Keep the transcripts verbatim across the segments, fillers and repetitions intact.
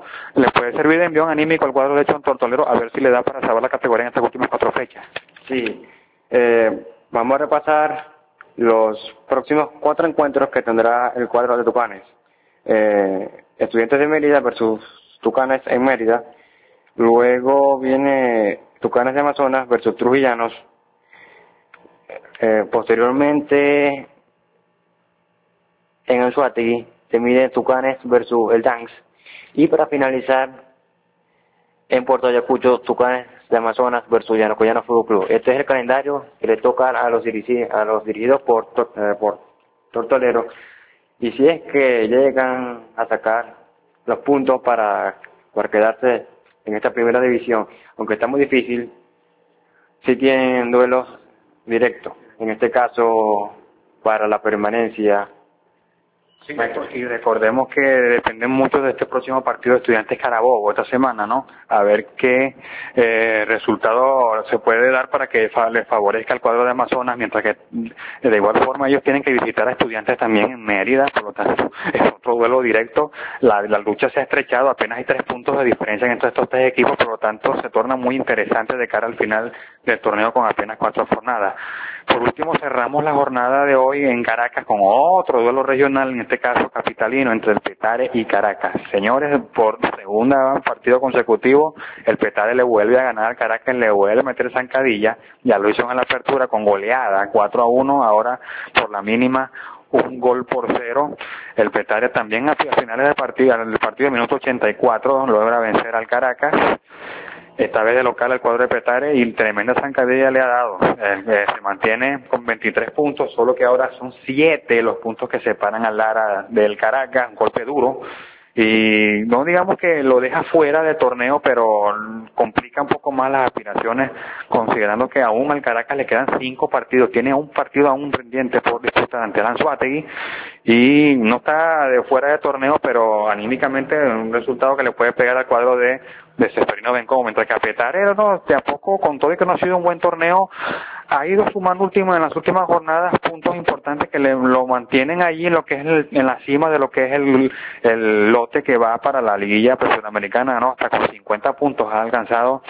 esto le puede servir de envión anímico al cuadro de John Tortolero, a ver si le da para salvar la categoría en estas últimas cuatro fechas. Sí, eh, vamos a repasar los próximos cuatro encuentros que tendrá el cuadro de Tucanes. Eh, Estudiantes de Mérida versus Tucanes en Mérida. Luego viene Tucanes de Amazonas versus Trujillanos. Eh, posteriormente, en Anzoátegui se mide Tucanes versus el Danks. Y para finalizar, en Puerto Ayacucho, Tucanes de Amazonas versus Yanacoyano Fútbol Club. Este es el calendario que le toca a los, dirigi a los dirigidos por, eh, por Tortolero. Y si es que llegan a sacar los puntos para, para quedarse en esta primera división, aunque está muy difícil, sí tienen duelos directos. En este caso, para la permanencia. Sí, y recordemos que dependen mucho de este próximo partido de Estudiantes Carabobo esta semana, ¿no? A ver qué eh, resultado se puede dar para que fa les favorezca al cuadro de Amazonas, mientras que de igual forma ellos tienen que visitar a Estudiantes también en Mérida, por lo tanto es otro duelo directo. La, la lucha se ha estrechado, apenas hay tres puntos de diferencia entre estos tres equipos, por lo tanto se torna muy interesante de cara al final del torneo con apenas cuatro jornadas. Por último, cerramos la jornada de hoy en Caracas con otro duelo regional, en este caso capitalino, entre el Petare y Caracas. Señores, por segunda partido consecutivo, el Petare le vuelve a ganar al Caracas, le vuelve a meter zancadilla, ya lo hizo en la apertura con goleada, cuatro a uno, ahora por la mínima, un gol por cero. El Petare también a finales del partido, el partido de minuto ochenta y cuatro, logra vencer al Caracas. Esta vez de local el cuadro de Petare, y tremenda zancadilla le ha dado. Eh, eh, se mantiene con veintitrés puntos, solo que ahora son siete los puntos que separan al Lara del Caracas, un golpe duro. Y no digamos que lo deja fuera del torneo, pero complica un poco más las aspiraciones, considerando que aún al Caracas le quedan cinco partidos, tiene un partido aún pendiente por disputar ante el Anzoátegui, y no está de fuera de torneo, pero anímicamente un resultado que le puede pegar al cuadro de, de Ceferino Bencomo, mientras que a Petare, no, de a poco, con todo y que no ha sido un buen torneo, ha ido sumando último, en las últimas jornadas puntos importantes que le, lo mantienen allí en lo que es el, en la cima de lo que es el, el lote que va para la liguilla sudamericana, ¿no? Hasta con cincuenta puntos ha alcanzado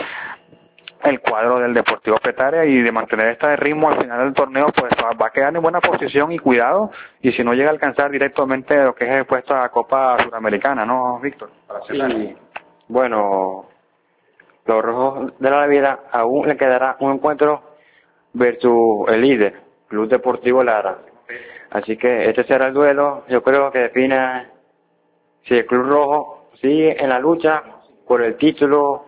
el cuadro del Deportivo Petare, y de mantener este ritmo al final del torneo pues va, va a quedar en buena posición, y cuidado, y si no llega a alcanzar directamente lo que es el puesto a la Copa Sudamericana, ¿no, Víctor? Para sí, bueno, los Rojos de la Vida aún le quedará un encuentro versus el líder, Club Deportivo Lara. Así que este será el duelo, yo creo que defina si el Club Rojo sigue en la lucha por el título,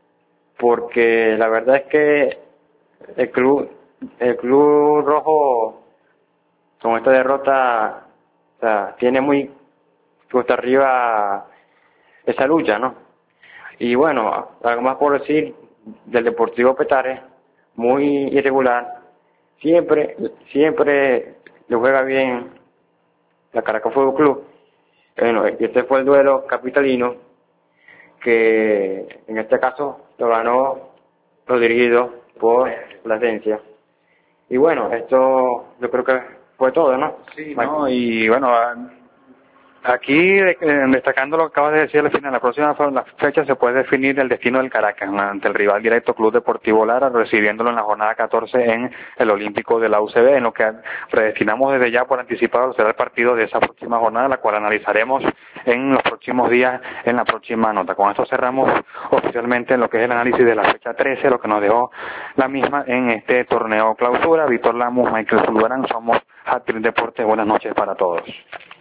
porque la verdad es que el club el club rojo con esta derrota, o sea, tiene muy cuesta arriba esa lucha, ¿no? Y bueno, algo más por decir del Deportivo Petare, muy irregular, siempre siempre le juega bien la Caracas Fútbol Club. Bueno, este fue el duelo capitalino, que en este caso lo ganó lo dirigido por Plasencia. Y bueno, esto yo creo que fue todo, ¿no? Sí, no, y bueno, aquí eh, destacando lo que acabas de decir al final, la próxima la fecha se puede definir el destino del Caracas ante el rival directo Club Deportivo Lara, recibiéndolo en la jornada catorce en el Olímpico de la U C B, en lo que predestinamos desde ya por anticipado será el partido de esa próxima jornada, la cual analizaremos en los próximos días en la próxima nota. Con esto cerramos oficialmente en lo que es el análisis de la fecha trece, lo que nos dejó la misma en este torneo clausura. Víctor Lamus, Michael Zulbarán, somos Hat Trick Deportes, buenas noches para todos.